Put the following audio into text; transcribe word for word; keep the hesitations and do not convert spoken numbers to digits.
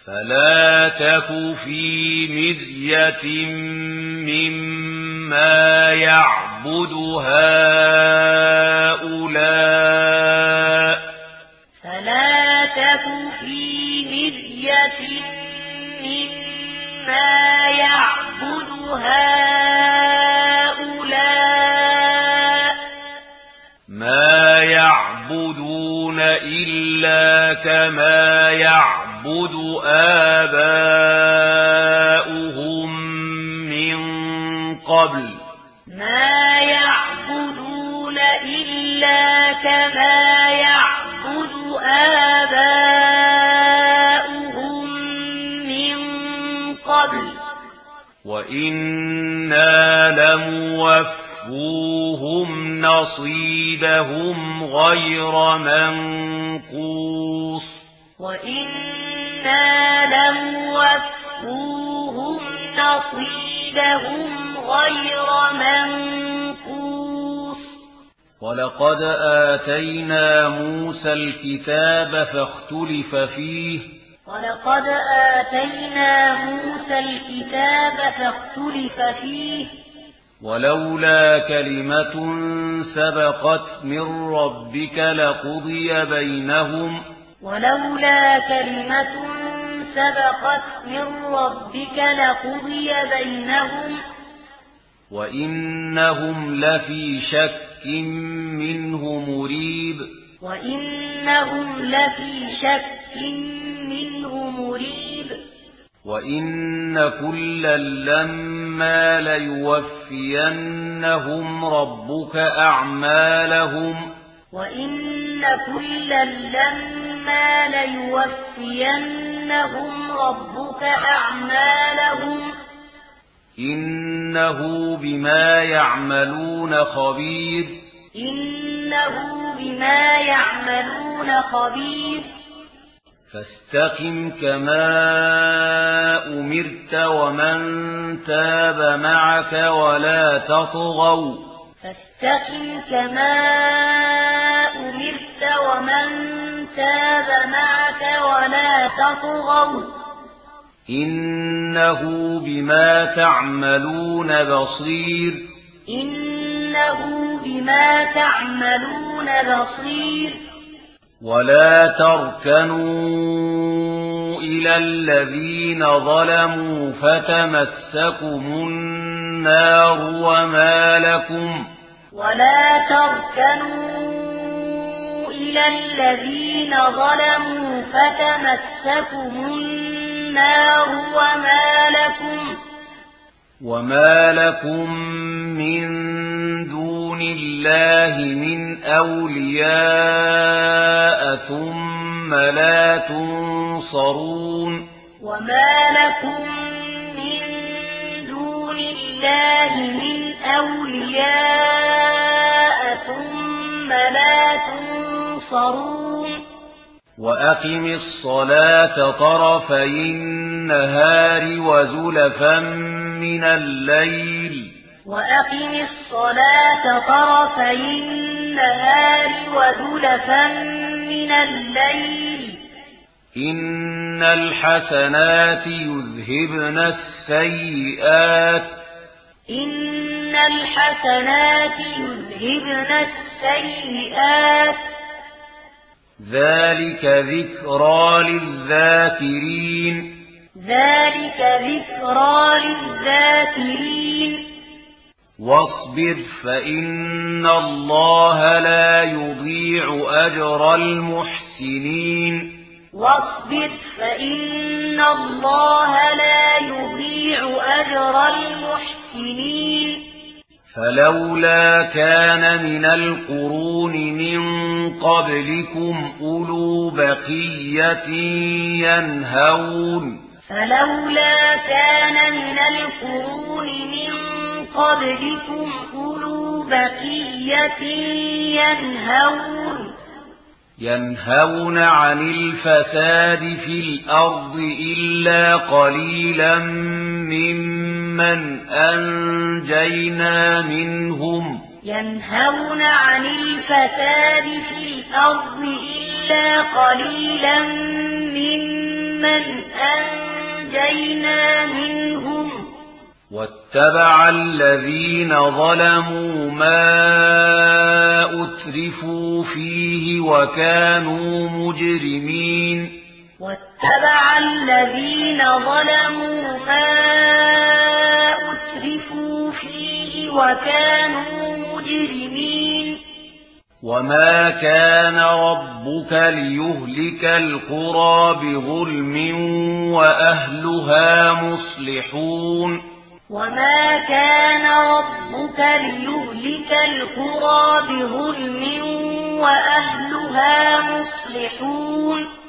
فلا تك في مرية مما يعبد هؤلاء فلا تك في مرية مما يعبد هؤلاء ما يعبدون إلا كما يعبد آباؤهم من قبل ما يعبدون إلا كما يعبد آباؤهم من قبل وإنا لموفوهم نصيبهم غير منقوص وإنا لموفوهم نصيبهم غير منقوص ولقد آتينا موسى الكتاب فاختلف فيه ولقد آتينا موسى الكتاب فاختلف فيه ولولا كلمة سبقت من ربك لقضي بينهم ولولا كلمة سبقت من ربك لقضي بينهم وإنهم لفي شك منه مريب وإنهم لفي شك منه مريب وإن كلا لما ليوفينهم ربك أعمالهم وإن كلا لما ليوفينهم ربك أعمالهم إنه بما يعملون خبير إنه بما يعملون خبير فاستقم كما أمرت ومن تاب معك ولا تطغوا فاستقم كما أمرت ومن تاب معك ولا تطغوا إنه بما تعملون بصير إنه بما تعملون بصير ولا تركنوا إلى الذين ظلموا فتمسكم النار وما لكم ولا تركنوا إلى الذين ظلموا فتمسكم النار وما لكم وما لكم من دون الله من أولياء ثم لا تنصرون وما لكم من دون الله من أولياء ثم لا تنصرون وأقم الصلاة طرفي النهار وزلفا من الليل وأقم الصلاة طرفي النهار وزلفا من الليل إن الحسنات يذهبن السيئات إن الحسنات يذهبن السيئات ذلك ذكرى للذاكرين ذلك ذكرى للذاكرين واصبر فإن الله لا يضيع أجر المحسنين واصبر فإن الله لا يضيع أجر المحسنين فلولا كان من القرون من قبلكم أولو بقية ينهون فلولا كان من القرون من قبلكم أولو بقية ينهون ينهون عن الفساد في الأرض إلا قليلا ممن أنجينا منهم ينهون عن الفساد في الأرض إلا قليلا ممن ممن أنجينا منهم واتبع الذين ظلموا ما أترفوا فيه وكانوا مجرمين واتبع الذين ظلموا ما أترفوا فيه وكانوا مجرمين وما كان ربك ليهلك القرى بظلم وأهلها مصلحون وما كان ربك ليهلك القرى بظلم وأهلها مصلحون